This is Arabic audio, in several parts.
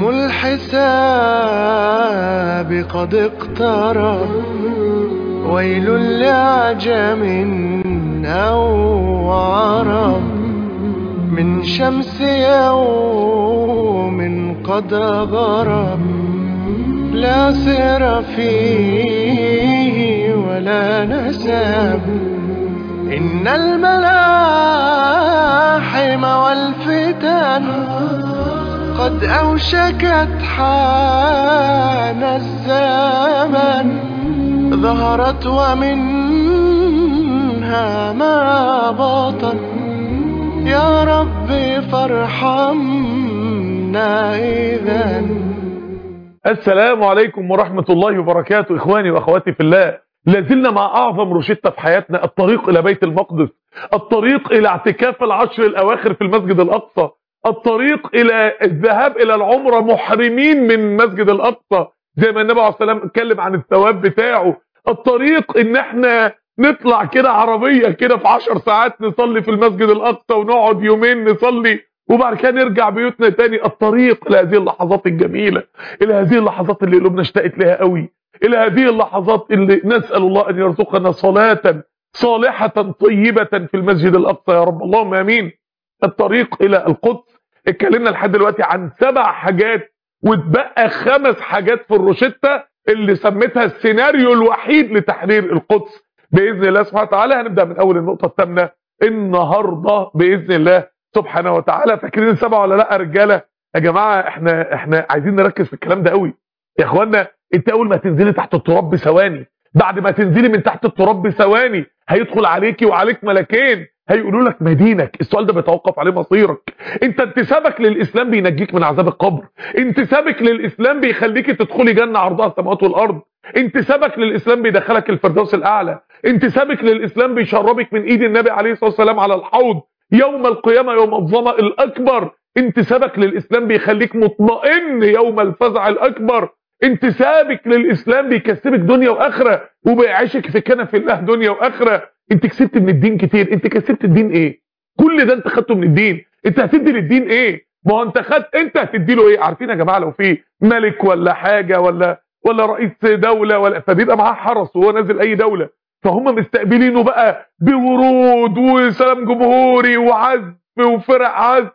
يوم الحساب قد اقترب، ويل لعجم أو عرب، من شمس يوم قد غرب، لا سر فيه ولا نسب. إن الملاحم والفتن قد أوشكت حان الزمن، ظهرت ومنها ما بطن. يا ربي فارحمنا إذن. السلام عليكم ورحمة الله وبركاته. إخواني وأخواتي في الله، لازلنا مع أعظم روشتة في حياتنا، الطريق إلى بيت المقدس، الطريق إلى اعتكاف العشر الأواخر في المسجد الأقصى، الطريق إلى الذهاب إلى العمرة محرمين من مسجد الأقصى زي ما النبي عليه الصلاة والسلام اتكلم عن الثواب بتاعه، الطريق إن احنا نطلع كده عربية كده في 10 ساعات نصلي في المسجد الأقصى ونقعد يومين نصلي وبعد كده نرجع بيوتنا تاني، الطريق إلى هذه اللحظات الجميلة، إلى هذه اللحظات اللي قلوبنا اشتقت لها قوي، إلى هذه اللحظات اللي نسأل الله أن يرزقنا صلاة صالحة طيبة في المسجد الأقصى يا رب، اللهم آمين. الطريق إلى القدس، اتكلمنا لحد دلوقتي عن 7 حاجات واتبقى 5 حاجات في الروشتة اللي سميتها السيناريو الوحيد لتحرير القدس بإذن الله سبحانه وتعالى. هنبدأ من أول النقطة الثامنة النهاردة بإذن الله سبحانه وتعالى. فاكرين 7 ولا لا يا رجالة؟ يا جماعة احنا عايزين نركز في الكلام ده قوي يا اخوانا. انت اول ما تنزلي تحت التراب بثواني، بعد ما تنزلي من تحت التراب بثواني هيدخل عليكي وعليك ملكين هيقولوا لك ما دينك. السؤال ده بيتوقف عليه مصيرك. انت انتسابك للاسلام بينجيك من عذاب القبر، انتسابك للاسلام بيخليكي تدخلي جنة عرضها السماوات والارض، انتسابك للاسلام بيدخلك الفردوس الاعلى، انتسابك للاسلام بيشربك من ايد النبي عليه الصلاة والسلام على الحوض يوم القيامة يوم الظمأ الاكبر، انتسابك للاسلام بيخليك مطمئن يوم الفزع الاكبر، انتسابك للاسلام بيكسبك دنيا واخره وبيعيشك في كنف الله دنيا واخره. انت كسبت من الدين كتير. انت كسبت الدين ايه؟ كل ده انت خدته من الدين، انت هتدي للدين ايه؟ ما هو انت خدت، انت هتدي له ايه؟ عارفين يا جماعه لو في ملك ولا حاجه ولا رئيس دوله ولا فبيبقى معاه حرس وهو نازل اي دوله، فهم مستقبلينه بقى بورود وسلام جمهوري وعزف وفرق عزف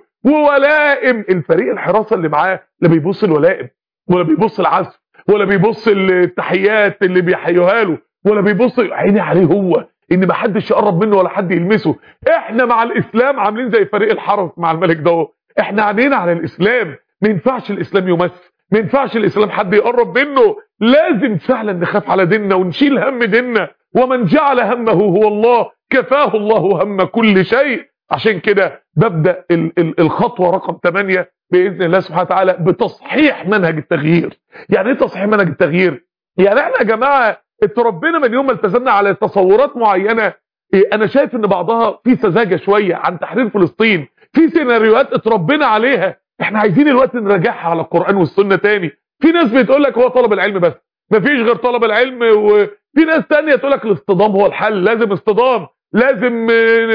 وولائم. الفريق الحراسه اللي معاه لا بيبص الولائم ولا بيبص العزف ولا بيبص التحيات اللي بيحيوها له ولا بيبص، عيني عليه هو ان ما حدش يقرب منه ولا حد يلمسه. احنا مع الاسلام عاملين زي فريق الحرس مع الملك ده، احنا عينينا على الاسلام. ما ينفعش الاسلام يمس، ما ينفعش الاسلام حد يقرب منه، لازم فعلا نخاف على ديننا ونشيل هم ديننا. ومن جعل همه هو الله كفاه الله هم كل شيء. عشان كده ببدأ الخطوة رقم 8 بإذن الله سبحانه وتعالى بتصحيح منهج التغيير. يعني ايه تصحيح منهج التغيير؟ يعني احنا يا جماعة اتربينا من يوم ما التزمنا على تصورات معينة، انا شايف ان بعضها في سذاجة شوية عن تحرير فلسطين، في سيناريوهات اتربينا عليها، احنا عايزين الوقت نراجعها على القرآن والسنة تاني. في ناس بتقول لك هو طلب العلم بس، مفيش غير طلب العلم، وفي ناس تانية تقول لك الاصطدام هو الحل، لازم اصطدام، لازم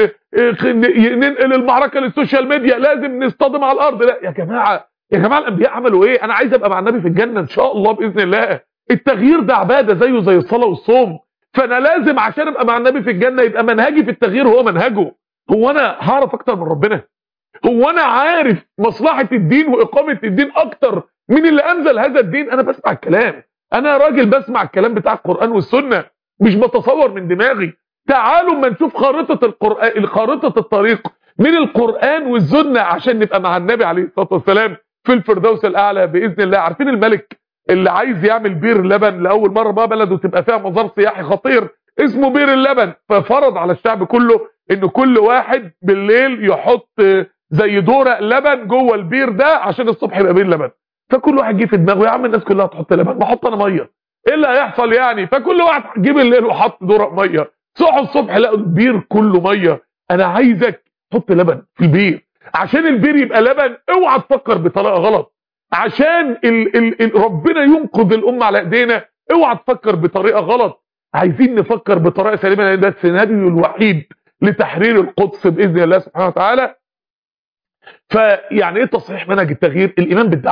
ننقل المعركة للسوشيال ميديا، لازم نصطدم على الارض. لا يا جماعة، يا جماعة الانبياء عملوا ايه؟ انا عايز ابقى مع النبي في الجنة ان شاء الله باذن الله. التغيير ده عبادة زيه زي الصلاة والصوم، فانا لازم عشان ابقى مع النبي في الجنة يبقى منهجي في التغيير هو منهجه. هو انا هعرف اكتر من ربنا؟ هو انا عارف مصلحة الدين واقامة الدين اكتر من اللي انزل هذا الدين؟ انا بسمع الكلام، انا راجل بسمع الكلام بتاع القرآن والسنة، مش بتصور من دماغي. تعالوا ما نشوف خارطة القرآن، خارطة الطريق من القرآن والسنة عشان نبقى مع النبي عليه الصلاة والسلام في الفردوس الأعلى بإذن الله. عارفين الملك اللي عايز يعمل بير لبن لأول مرة بقى بلده تبقى فيها مزار سياحي خطير اسمه بير اللبن، ففرض على الشعب كله إن كل واحد بالليل يحط زي دورق لبن جوه البير ده عشان الصبح يبقى بير لبن. فكل واحد جه في دماغه يا عم الناس كلها تحط لبن، ما احط انا ميه، ايه اللي هيحصل يعني؟ فكل واحد جه بالليل وحط دورق ميه، صحوا الصبح لقوا البير كله ميه. انا عايزك تحط لبن في البير عشان البير يبقى لبن. اوعى تفكر بطريقه غلط عشان ربنا ينقذ الامه على ايدينا. اوعى تفكر بطريقه غلط، عايزين نفكر بطريقه سليمه لان ده السيناريو الوحيد لتحرير القدس باذن الله سبحانه وتعالى. فيعني ايه تصحيح منهج التغيير؟ الايمان بالدعوه.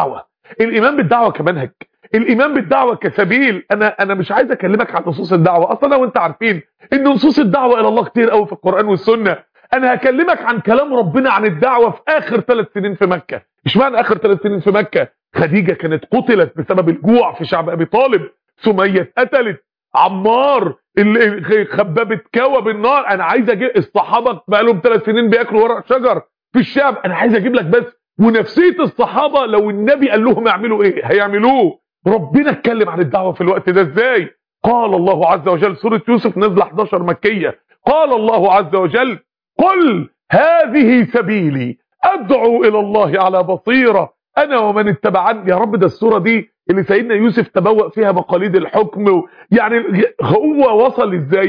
الايمان بالدعوه كمنهج، الايمان بالدعوه كسبيل. انا مش عايز اكلمك عن نصوص الدعوه، اصلا لو انت عارفين ان نصوص الدعوه الى الله كتير قوي في القران والسنه. انا هكلمك عن كلام ربنا عن الدعوه في اخر 3 سنين في مكه. اشمعنى اخر 3 سنين في مكه؟ خديجه كانت قتلت بسبب الجوع في شعب ابي طالب، سميه اتقتلت، عمار اللي خباب اتكوى بالنار. انا عايز اجيب الصحابه بقى لهم 3 سنين بياكلوا ورق شجر في الشعب. انا عايز اجيب لك بس ونفسيه الصحابه لو النبي قال لهم يعملوا ايه هيعملوه. ربنا اتكلم عن الدعوه في الوقت ده ازاي؟ قال الله عز وجل، سوره يوسف نزل 11 مكيه. قال الله عز وجل: قل هذه سبيلي ادعو الى الله على بصيره انا ومن اتبعني. يا رب ده السوره دي اللي سيدنا يوسف تبوأ فيها مقاليد الحكم يعني هو وصل ازاي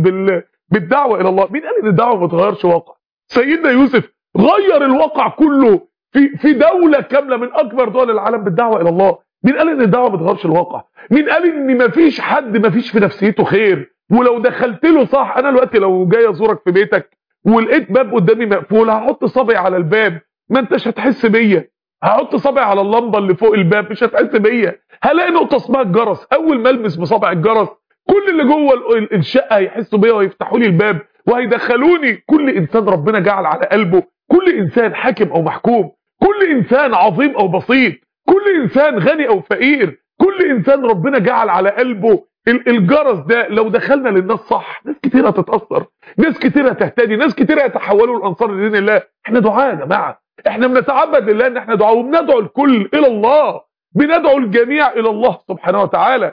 بالدعوه الى الله. مين قال ان الدعوه ما تغيرش واقع؟ سيدنا يوسف غير الواقع كله في دوله كامله من اكبر دول العالم بالدعوه الى الله. مين قال ان الدعوه ما بتغيرش الواقع؟ مين قال ان مفيش حد مفيش في نفسيته خير ولو دخلت له صح؟ انا دلوقتي لو جاي ازورك في بيتك ولقيت باب قدامي مقفول هحط صبعي على الباب ما انتش هتحس بيا، هحط صبعي على اللمبه اللي فوق الباب مش هتحس بيا، هلاقي نقطه اسمها الجرس اول ما البس بصبع الجرس كل اللي جوه الشقه هيحسوا بيا ويفتحوا لي الباب وهيدخلوني. كل انسان ربنا جعل على قلبه، كل انسان حاكم او محكوم، كل انسان عظيم او بسيط، كل انسان غني او فقير، كل انسان ربنا جعل على قلبه الجرس ده. لو دخلنا للناس صح ناس كتير هتتاثر، ناس كتير هتهتدي، ناس كتير هيتحولوا لانصار لدين الله. احنا دعاء يا جماعه، احنا بنتعبد لله ان احنا دعاء وبندعو الكل الى الله، بندعو الجميع الى الله سبحانه وتعالى.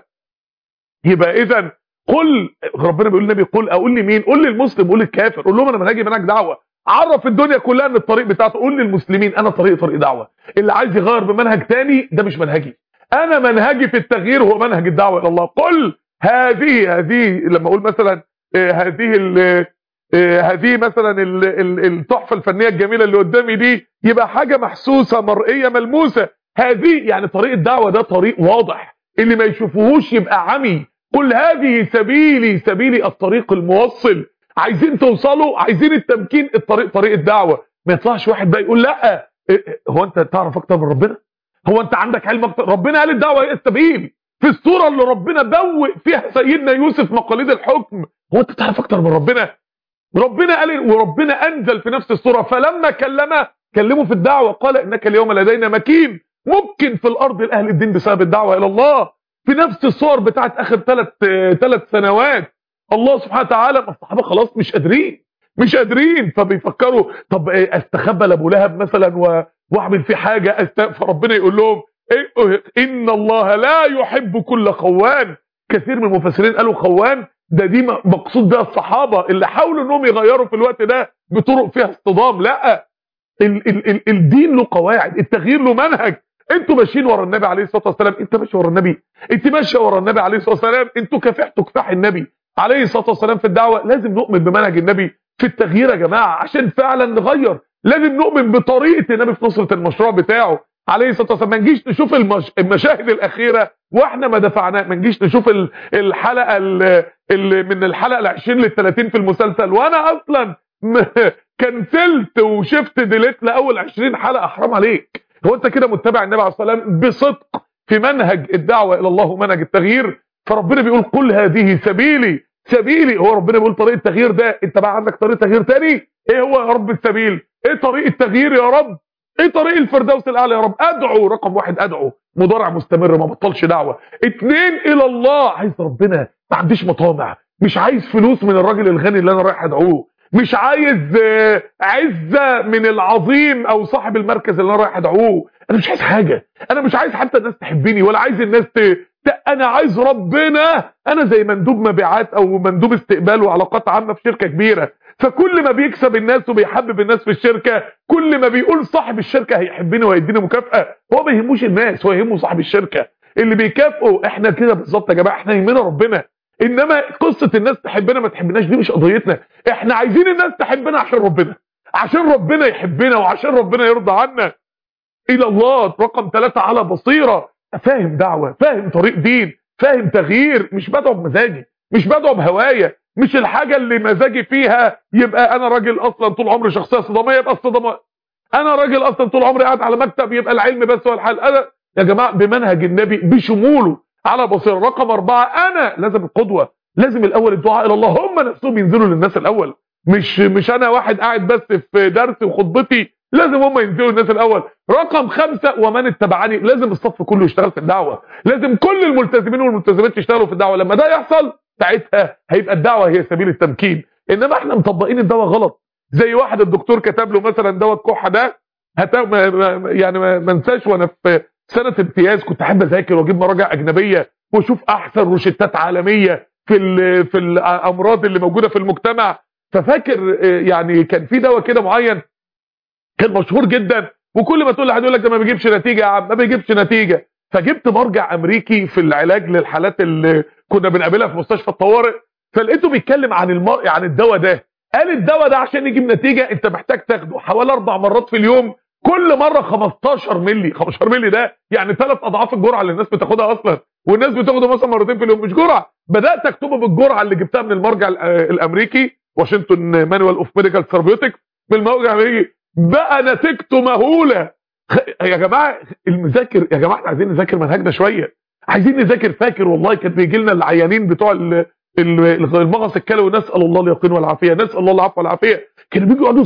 يبقى اذا قل، ربنا بيقول للنبي قل، اقول لمين؟ قول للمسلم، قول للكافر، قول لهم انا منهجي منهج دعوه. عرف الدنيا كلها ان الطريق بتاعته. قول للمسلمين انا طريق دعوه، اللي عايز يغير بمنهج تاني ده مش منهجي، انا منهجي في التغيير هو منهج الدعوه الى الله. قل هذه لما اقول مثلا هذه مثلا التحفه الفنيه الجميله اللي قدامي دي يبقى حاجه محسوسه مرئيه ملموسه. هذه يعني طريق الدعوه ده طريق واضح، اللي ما يشوفوهوش يبقى عمي. قل هذه سبيلي الطريق الموصل. عايزين توصلوا، عايزين التمكين، طريق الدعوه. ما يطلعش واحد بقى يقول لا هو انت تعرف اكتر من ربنا؟ هو انت عندك علم اكتر؟ ربنا قال الدعوه هي السبيل في الصوره اللي ربنا بوء فيها سيدنا يوسف مقاليد الحكم. هو انت تعرف اكتر من ربنا؟ ربنا قال، وربنا انزل في نفس الصوره فلما كلمه في الدعوه قال انك اليوم لدينا مكين ممكن في الارض لاهل الدين بسبب الدعوه الى الله. في نفس الصور بتاعت اخر 3 سنوات الله سبحانه وتعالى الصحابه خلاص مش قادرين فبيفكروا طب استخبى لابو لهب مثلا واعمل فيه حاجه فربنا يقول لهم ان الله لا يحب كل خوان. كثير من المفسرين قالوا خوان دي مقصود بها الصحابه اللي حاولوا انهم يغيروا في الوقت ده بطرق فيها اصطدام. لا، الدين له قواعد، التغيير له منهج. انتوا ماشيين ورا النبي عليه الصلاه والسلام، انت ماشي ورا النبي، انت ماشيه ورا النبي عليه الصلاه والسلام، انتوا كافحتوا كفاح النبي عليه الصلاه والسلام في الدعوه. لازم نؤمن بمنهج النبي في التغيير يا جماعه عشان فعلا نغير. لازم نؤمن بطريقه النبي في نصره المشروع بتاعه عليه الصلاه والسلام. ما نجيش نشوف المشاهد الاخيره واحنا ما دفعناه، ما نجيش نشوف الحلقه اللي من الحلقه ال20 لل30 في المسلسل وانا اصلا كنسلت وشفت ديليت لاول 20 حلقه. حرام عليك، هو انت كده متبع النبي عليه الصلاه والسلام بصدق في منهج الدعوه الى الله ومنهج التغيير؟ فربنا بيقول قل هذه سبيلي. هو ربنا بيقول طريق التغيير ده، انت بقى عندك طريق تغيير تاني؟ ايه هو يا رب السبيل؟ ايه طريق التغيير يا رب؟ ايه طريق الفردوس الاعلى يا رب؟ ادعو، رقم 1 ادعو، مضارع مستمر ما بطلش دعوه. 2 الى الله، عايز ربنا، ما عنديش مطامع، مش عايز فلوس من الراجل الغني اللي انا رايح ادعوه، مش عايز عزه من العظيم او صاحب المركز اللي انا رايح ادعوه، انا مش عايز حاجه، انا مش عايز حتى الناس تحبني ولا عايز الناس انا عايز ربنا. انا زي مندوب مبيعات او مندوب استقبال وعلاقات عامه في شركه كبيره، فكل ما بيكسب الناس وبيحبب الناس في الشركه كل ما بيقول صاحب الشركه هيحبني وهيديني مكافاه. هو ما يهموش الناس، هو يهمه صاحب الشركه اللي بيكافئه. احنا كده بالظبط يا جماعه، احنا يهمنا ربنا، انما قصه الناس تحبنا ما تحبناش دي مش قضيتنا. احنا عايزين الناس تحبنا عشان ربنا يحبنا وعشان ربنا يرضى عنا. الى الله. رقم 3 على بصيره، فاهم دعوه، فاهم طريق دين، فاهم تغيير، مش بدعو بمزاجي، مش بدعو بهوايا، مش الحاجه اللي مزاجي فيها يبقى انا راجل اصلا طول عمري شخصيه صداميه يبقى الصدامه، انا راجل اصلا طول عمري قاعد على مكتب يبقى العلم بس هو الحل. انا يا جماعه بمنهج النبي بشموله على بصيره. رقم 4 انا لازم القدوه، لازم الاول الدعاء الى الله، هم نفسهم ينزلوا للناس الاول، مش انا واحد قاعد بس في درس وخطبتي، لازم هم ينزلوا للناس الاول. رقم 5 ومن اتبعني، لازم الصف كله يشتغل في الدعوه، لازم كل الملتزمين والملتزمات يشتغلوا في الدعوه. لما ده يحصل ساعتها هيبقى الدعوه هي سبيل التمكين. انما احنا مطبقين الدواء غلط. زي واحد الدكتور كتب له مثلا دواء الكحه ده، يعني ما انساش وانا في سنه امتياز كنت احب اذاكر واجيب مراجع اجنبيه واشوف احسن روشتات عالميه في الامراض اللي موجوده في المجتمع. ففاكر يعني كان في دواء كده معين كان مشهور جدا، وكل ما تقول لحد يقول لك ده ما بيجيبش نتيجه يا عم، ما بيجيبش نتيجه. فجبت مرجع امريكي في العلاج للحالات اللي كنا بنقابلها في مستشفى الطوارئ، فلقيته بيتكلم عن الدواء ده. قال الدواء ده عشان يجيب نتيجه انت محتاج تاخده حوالي 4 مرات في اليوم، كل مره 15 مللي. 15 مللي ده يعني 3 اضعاف الجرعه اللي الناس بتاخدها اصلا، والناس بتاخده مثلا مرتين في اليوم، مش جرعه. بدات اكتبه بالجرعه اللي جبتها من المرجع الامريكي واشنطن مانوال اوف ميديكال ثيرابيوتكس، من الموقع الامريكي، بقى نتيجته مهوله. يا جماعه المذاكر، يا جماعه احنا عايزين نذاكر منهجنا شويه، عايزين نذاكر. فاكر والله كان بيجي لنا العيانين بتوع المغص الكلوي، نسال الله اليقين والعافيه، نسال الله العفو والعافيه، كانوا بيجوا يقعدوا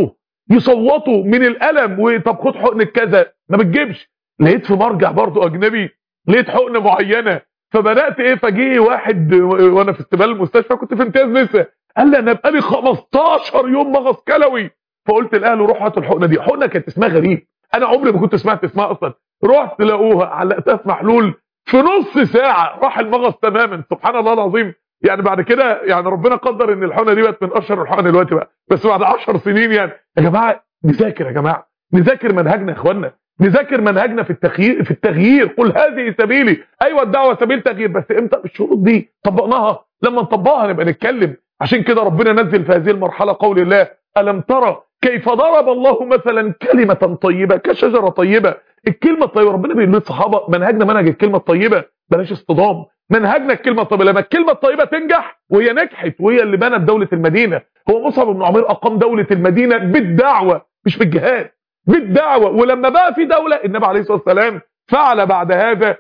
يصوتوا من الالم. وطب خد حقن كذا ما بتجيبش. لقيت في مرجع برضه اجنبي لقيت حقنه معينه، فبدات فجي واحد وانا في استقبال المستشفى كنت في امتياز لسه، قال لي انا بقالي 15 يوم مغص كلوي. فقلت لاهله روحوا هاتوا الحقنه دي. حقنه كانت اسمها غريب، انا عمري ما كنت سمعت اسمها اصلا. رحت لقوها علقتها في محلول، في نص ساعه راح المغص تماما. سبحان الله العظيم. يعني بعد كده يعني ربنا قدر ان الحقنه دي بقت من اشهر الحقن دلوقتي بقى، بس بعد 10 سنين. يعني يا جماعه نذاكر، يا جماعه نذاكر منهجنا يا اخوانا، نذاكر منهجنا في التغيير. قل هذه سبيلي، ايوه الدعوه سبيل تغيير، بس امتى؟ بالشروط دي طبقناها، لما نطبقها نبقى نتكلم. عشان كده ربنا نزل في هذه المرحله قول الله الم ترى كيف ضرب الله مثلا كلمه طيبه كشجره طيبه. الكلمه الطيبه ربنا بيقول للصحابه منهجنا منهج الكلمه الطيبه، بلاش اصطدام. منهجنا الكلمه الطيبه، لما الكلمه الطيبه تنجح، وهي نجحت وهي اللي بنت دوله المدينه. هو مصعب بن عمير اقام دوله المدينه بالدعوه مش بالجهاد، بالدعوه. ولما بقى في دوله النبي عليه الصلاه والسلام فعل بعد هذا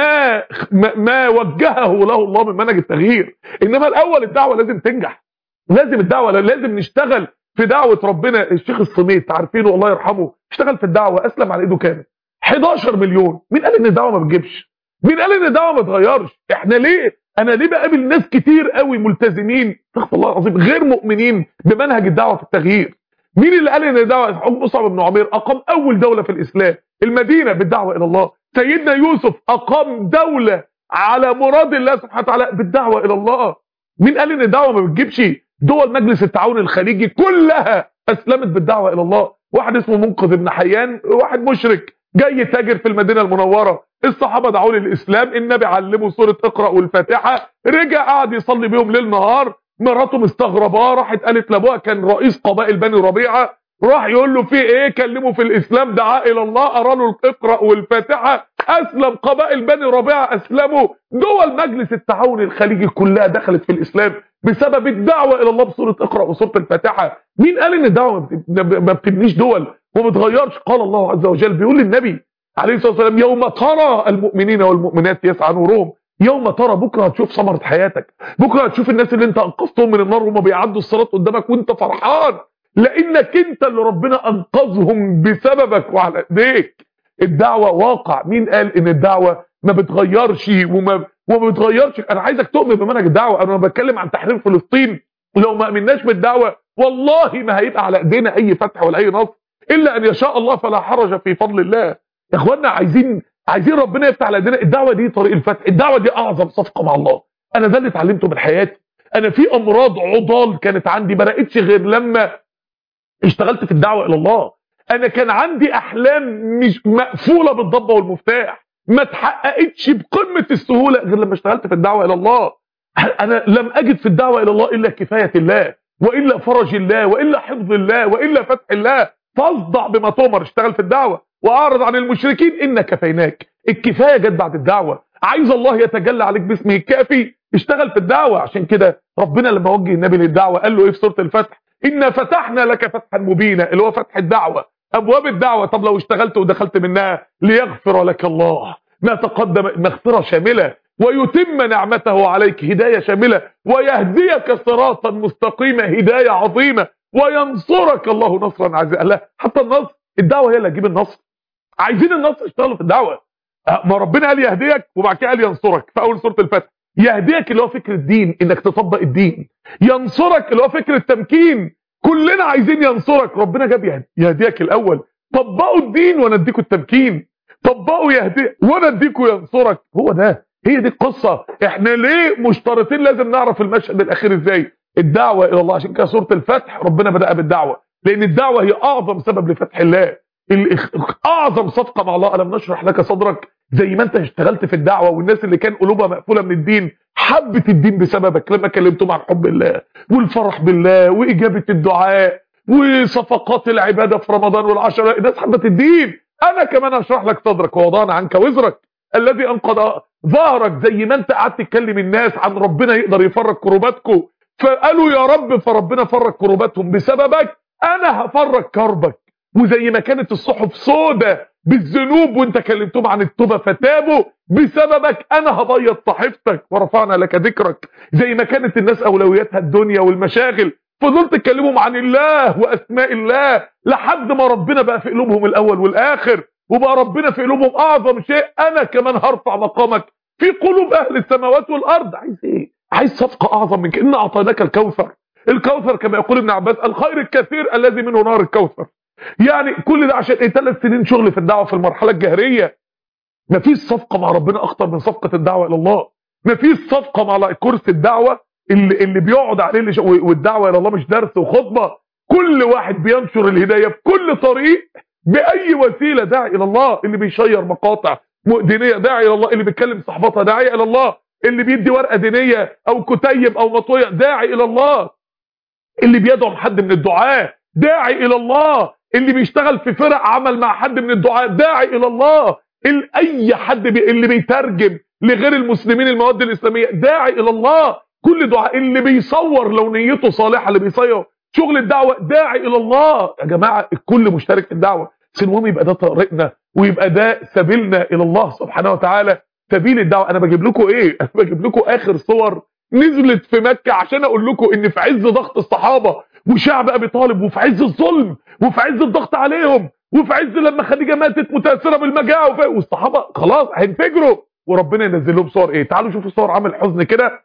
ما وجهه له الله من منهج التغيير. انما الاول الدعوه لازم تنجح، لازم الدعوه لازم نشتغل في دعوه ربنا. الشيخ الصميت عارفينه الله يرحمه، اشتغل في الدعوه، اسلم على ايده كام 11 مليون. مين قال ان الدعوه ما بتجيبش؟ مين قال ان الدعوه ما تغيرش؟ احنا ليه انا ليه بقابل ناس كتير قوي ملتزمين استغفر الله العظيم غير مؤمنين بمنهج الدعوه في التغيير؟ مين اللي قال ان الدعوه؟ مصعب بن عمير اقام اول دوله في الاسلام المدينه بالدعوه الى الله. سيدنا يوسف اقام دوله على مراد الله سبحانه وتعالى بالدعوه الى الله. مين قال ان الدعوه ما بتجيبش؟ دول مجلس التعاون الخليجي كلها اسلمت بالدعوه الى الله. واحد اسمه منقذ بن حيان، واحد مشرك جاي تاجر في المدينه المنوره، الصحابه دعوا للاسلام، النبي علمه سوره اقرا والفاتحه، رجع قعد يصلي بيهم ليل نهار. مراته مستغرباه، راحت قالت لابوها كان رئيس قبائل بني ربيعه، راح يقول له في ايه؟ كلمه في الاسلام، دعا الى الله، قرا له اقرا والفاتحه، اسلم. قبائل بني ربيعه اسلموا. دول مجلس التعاون الخليجي كلها دخلت في الاسلام بسبب الدعوه الى الله بسوره اقرا وسوره الفاتحه. مين قال ان الدعوه ما بتبنيش دول وما بتغيرش؟ قال الله عز وجل بيقول للنبي عليه الصلاه والسلام يوم ترى المؤمنين والمؤمنات يسعى نورهم. يوم ترى، بكره هتشوف ثمره حياتك، بكره هتشوف الناس اللي انت انقذتهم من النار وهم بيعدوا الصراط قدامك وانت فرحان لانك انت اللي ربنا انقذهم بسببك وعلى ايديك. الدعوه واقع. مين قال ان الدعوه ما بتغيرش وما بتغيرش؟ انا عايزك تؤمن بمنهج الدعوه. انا بتكلم عن تحرير فلسطين، لو ما امناش بالدعوه والله ما هيبقى على ايدينا اي فتح ولا اي نصر الا ان يشاء الله، فلا حرج في فضل الله. يا اخوانا عايزين ربنا يفتح على ايدينا. الدعوه دي طريق الفتح، الدعوه دي اعظم صفقه مع الله. انا ده اللي اتعلمته من حياتي. انا في امراض عضال كانت عندي ما لقيتش غير لما اشتغلت في الدعوه الى الله. انا كان عندي احلام مش مقفوله بالضبه والمفتاح، ما اتحققتش بقمه السهوله غير لما اشتغلت في الدعوه الى الله. انا لم اجد في الدعوه الى الله الا كفايه الله، والا فرج الله، والا حفظ الله، والا فتح الله. فاصدع بما تؤمر، اشتغل في الدعوه واعرض عن المشركين ان كفيناك. الكفايه جت بعد الدعوه. عايز الله يتجلى عليك باسمه الكافي، اشتغل في الدعوه. عشان كده ربنا لما وجه النبي للدعوه قال له ايه في سوره الفتح؟ إنا فتحنا لك فتحا مبينا، اللي هو فتح الدعوة. ابواب الدعوه. طب لو اشتغلت ودخلت منها، ليغفر لك الله ما تقدم، مغفره شامله، ويتم نعمته عليك، هدايه شامله، ويهديك صراطا مستقيما، هدايه عظيمه، وينصرك الله نصرا عزيزا. لا، حتى النصر، الدعوه هي اللي هتجيب النصر. عايزين النصر يشتغلوا في الدعوه. ما ربنا قال يهديك وبعد كده قال ينصرك في اول سوره الفتح. يهديك اللي هو فكر الدين، انك تطبق الدين. ينصرك اللي هو فكر التمكين. كلنا عايزين ينصرك، ربنا جاب يهديك الاول. طبقوا الدين وانا اديكوا التمكين، طبقوا يهديك وانا اديكوا ينصرك. هو ده، هي دي القصه. احنا ليه مشترطين لازم نعرف المشهد الاخير ازاي؟ الدعوه الى الله. عشان كده سوره الفتح ربنا بدأ بالدعوه، لان الدعوه هي اعظم سبب لفتح الله، اعظم صفقه مع الله. الم نشرح لك صدرك. زي ما انت اشتغلت في الدعوه، والناس اللي كان قلوبها مقفوله من الدين حبت الدين بسببك لما كلمتهم عن حب الله والفرح بالله واجابه الدعاء وصفقات العباده في رمضان والعشرة. الناس حبت الدين. انا كمان اشرح لك صدرك ووضعنا عنك وزرك الذي انقض ظهرك. زي ما انت قعدت تكلم الناس عن ربنا يقدر يفرج كروباتكم، فقالوا يا رب، فربنا فرج كروباتهم بسببك، انا هفرج كربك. وزي ما كانت الصحف سودة بالذنوب وانت كلمتهم عن التوبة فتابوا بسببك، انا هبيض صحيفتك ورفعنا لك ذكرك. زي ما كانت الناس اولوياتها الدنيا والمشاغل، فضلت تكلمهم عن الله واسماء الله لحد ما ربنا بقى في قلوبهم الاول والاخر، وبقى ربنا في قلوبهم اعظم شيء. انا كمان هرفع مقامك في قلوب اهل السماوات والارض. عايز ايه؟ عايز صفقة اعظم من كأن اعطيناك الكوثر. الكوثر كما يقول ابن عباس الخير الكثير الذي منه نار الكوثر. يعني كل ده عشان ايه؟ 3 سنين شغل في الدعوه في المرحله الجهريه. مفيش صفقه مع ربنا اخطر من صفقه الدعوه الى الله. مفيش صفقه مع كرسي الدعوه اللي بيقعد عليه والدعوه الى الله مش درس وخطبه. كل واحد بينشر الهدايه بكل طريق باي وسيله، داعي الى الله. اللي بيشير مقاطع دينيه داعي الى الله، اللي بيتكلم صحباتها داعي الى الله، اللي بيدي ورقه دينيه او كتيب او مطويه داعي الى الله، اللي بيدعم حد من الدعاه داعي الى الله، اللي بيشتغل في فرق عمل مع حد من الدعاء داعي الى الله، اي حد اللي بيترجم لغير المسلمين المواد الاسلاميه داعي الى الله. كل دعاء، اللي بيصور لو نيته صالحه، اللي بيصور شغل الدعوه داعي الى الله. يا جماعه الكل مشترك في الدعوه، بس المهم يبقى ده طريقنا ويبقى ده سبيلنا الى الله سبحانه وتعالى. سبيل الدعوه. انا بجيب لكم ايه؟ انا بجيب لكم اخر صور نزلت في مكه عشان اقول لكم ان في عز ضغط الصحابه وشعب ابي طالب، وفي عز الظلم وفي عز الضغط عليهم، وفي عز لما خديجه ماتت متاثره بالمجاعه والصحابه خلاص هينفجروا، وربنا ينزل لهم صور ايه؟ تعالوا شوفوا صور عامل حزن كده.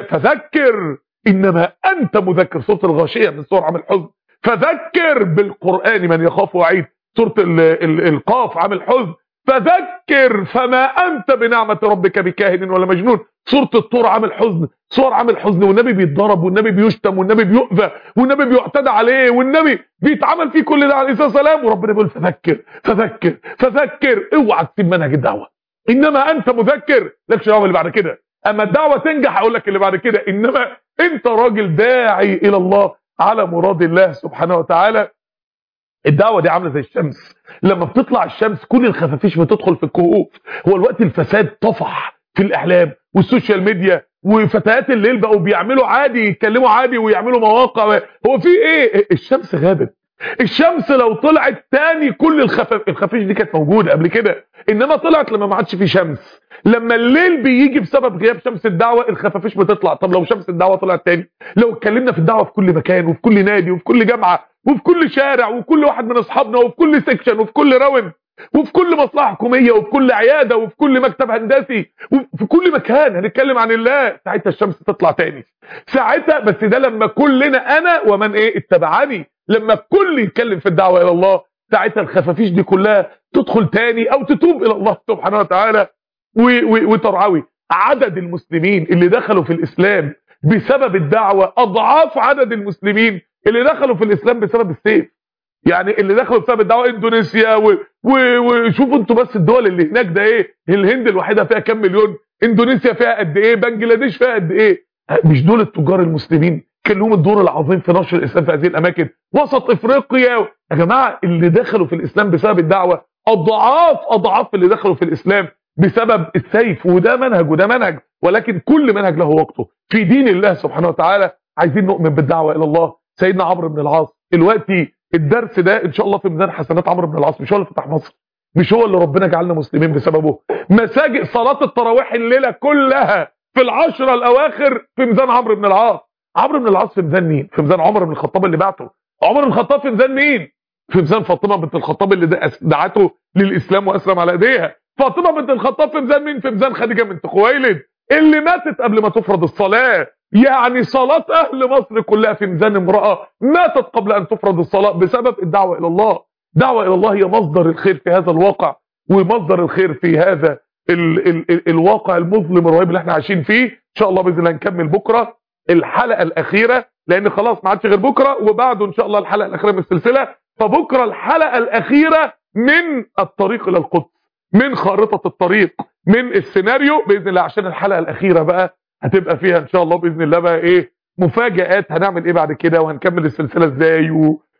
فذكر انما انت مذكر. سوره الغاشيه من صور عامل حزن. فذكر بالقران من يخاف وعيد. سوره القاف عامل حزن. فذكر فما انت بنعمه ربك بكاهن ولا مجنون. سوره الطور عامل حزن. صور عامل حزن، والنبي بيتضرب والنبي بيشتم والنبي بيؤذى والنبي بيعتدى عليه والنبي بيتعمل فيه كل ده عليه الصلاه والسلام، وربنا بيقول فذكر فذكر فذكر. اوعى تسيب منهج الدعوه. انما انت مذكر، لكش دعوه اللي بعد كده. اما الدعوه تنجح اقول لك اللي بعد كده، انما انت راجل داعي الى الله على مراد الله سبحانه وتعالى. الدعوه دي عامله زي الشمس، لما بتطلع الشمس كل الخفافيش بتدخل في الكهوف. هو الوقت الفساد طفح في الاعلام والسوشيال ميديا، وفتيات الليل بقوا بيعملوا عادي، يتكلموا عادي ويعملوا مواقع. هو في ايه؟ الشمس غابت. الشمس لو طلعت تاني كل الخفافيش دي كانت موجوده قبل كده، انما طلعت لما ما عادش في شمس. لما الليل بيجي بسبب غياب شمس الدعوه الخفافيش بتطلع. طب لو شمس الدعوه طلعت تاني، لو اتكلمنا في الدعوه في كل مكان وفي كل نادي وفي كل جامعه وفي كل شارع وكل واحد من اصحابنا وفي كل سكشن وفي كل راوند وفي كل مصلحه حكوميه وفي كل عياده وفي كل مكتب هندسي وفي كل مكان هنتكلم عن الله، ساعتها الشمس تطلع تاني. ساعتها بس ده لما كلنا انا ومن اتبعني، لما الكل يتكلم في الدعوه الى الله، ساعتها الخفافيش دي كلها تدخل تاني او تتوب الى الله سبحانه وتعالى وترعوي. عدد المسلمين اللي دخلوا في الاسلام بسبب الدعوه اضعاف عدد المسلمين اللي دخلوا في الاسلام بسبب السيف. يعني اللي دخلوا بسبب الدعوه اندونيسيا وشوفوا انتوا بس الدول اللي هناك ده ايه. الهند الوحيده فيها كام مليون، اندونيسيا فيها قد ايه، بنجلاديش فيها قد ايه. مش دول التجار المسلمين كان لهم الدور العظيم في نشر الاسلام في هذه الاماكن؟ وسط افريقيا يا جماعه اللي دخلوا في الاسلام بسبب الدعوه اضعاف اللي دخلوا في الاسلام بسبب السيف. وده منهج وده منهج، ولكن كل منهج له وقته في دين الله سبحانه وتعالى. عايزين نؤمن بالدعوه الى الله. سيدنا عمرو بن العاص دلوقتي الدرس ده ان شاء الله في ميزان حسنات عمرو بن العاص. مش هو اللي فتح مصر، مش هو اللي ربنا جعلنا مسلمين بسببه. مساجد صلاة التراويح الليلة كلها في العشرة الاواخر في ميزان عمرو بن العاص. عمرو بن العاص في ميزان مين؟ في ميزان عمر بن الخطاب اللي بعته. عمر بن الخطاب في ميزان مين؟ في ميزان فاطمة بنت الخطاب اللي دعته للإسلام وأسلم على ايديها. فاطمة بنت الخطاب في ميزان مين؟ في ميزان خديجة بنت خويلد اللي ماتت قبل ما تفرض الصلاة. يعني صلاة أهل مصر كلها في ميزان امرأة ماتت قبل أن تفرض الصلاة بسبب الدعوة إلى الله. دعوة إلى الله هي مصدر الخير في هذا الواقع، ومصدر الخير في هذا الواقع المظلم الرهيب اللي احنا عايشين فيه. إن شاء الله بإذن الله نكمل بكرة الحلقة الأخيرة، لأن خلاص ما عادش غير بكرة وبعده إن شاء الله الحلقة الأخيرة من السلسلة. فبكرة الحلقة الأخيرة من الطريق إلى القدس، من خارطة الطريق، من السيناريو بإذن الله، عشان الحلقة الأخيرة بقى هتبقى فيها ان شاء الله باذن الله بقى ايه مفاجآت. هنعمل ايه بعد كده، وهنكمل السلسله ازاي،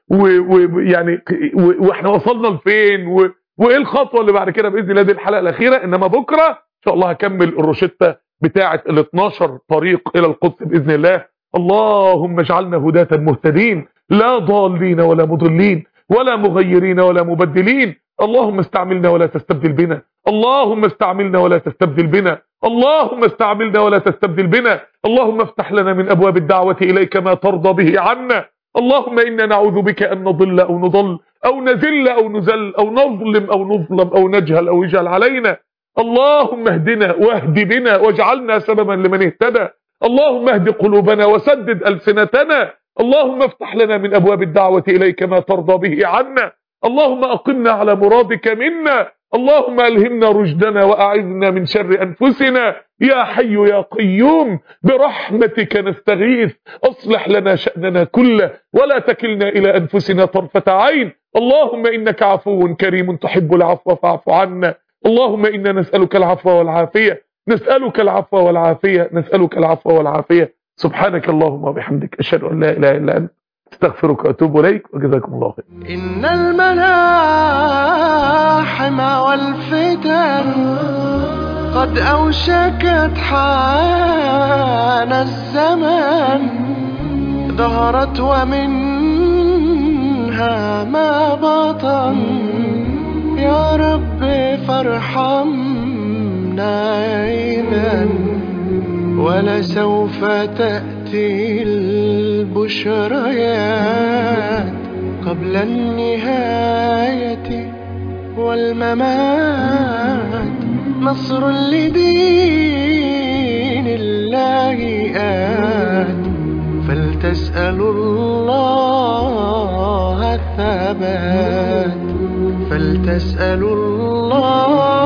ويعني واحنا وصلنا لفين، وايه الخطوه اللي بعد كده باذن الله. دي الحلقه الاخيره. انما بكره ان شاء الله هكمل الروشته بتاعه ال 12 طريق الى القدس باذن الله. اللهم اجعلنا هداة مهتدين لا ضالين ولا مضلين ولا مغيرين ولا مبدلين. اللهم استعملنا ولا تستبدل بنا، اللهم استعملنا ولا تستبدل بنا، اللهم استعملنا ولا تستبدل بنا. اللهم افتح لنا من أبواب الدعوة إليك ما ترضى به عنا. اللهم إنا نعوذ بك أن نضل أو نضل أو نذل أو نزل أو نظلم أو نظلم أو نجهل أو يجهل علينا. اللهم اهدنا واهد بنا واجعلنا سببا لمن اهتدى. اللهم اهد قلوبنا وسدد ألسنتنا. اللهم افتح لنا من أبواب الدعوة إليك ما ترضى به عنا. اللهم أقمنا على مرادك منا. اللهم ألهمنا رشدنا وأعذنا من شر أنفسنا. يا حي يا قيوم برحمتك نستغيث. أصلح لنا شأننا كله ولا تكلنا إلى أنفسنا طرفة عين. اللهم إنك عفو كريم تحب العفو فاعف عنا. اللهم إنا نسألك العفو والعافية، نسألك العفو والعافية، نسألك العفو والعافية. سبحانك اللهم وبحمدك أشهد أن لا إله إلا أنت استغفرك واتوب اليك وجزاكم الله خير. إن الملاحم والفتن قد أوشكت حان الزمان. ظهرت ومنها ما بطن. يا رب فارحمنا إذا ولسوف تأتي البشريات قبل النهاية والممات. نصر لدين الله آت فلتسألوا الله الثبات، فلتسألوا الله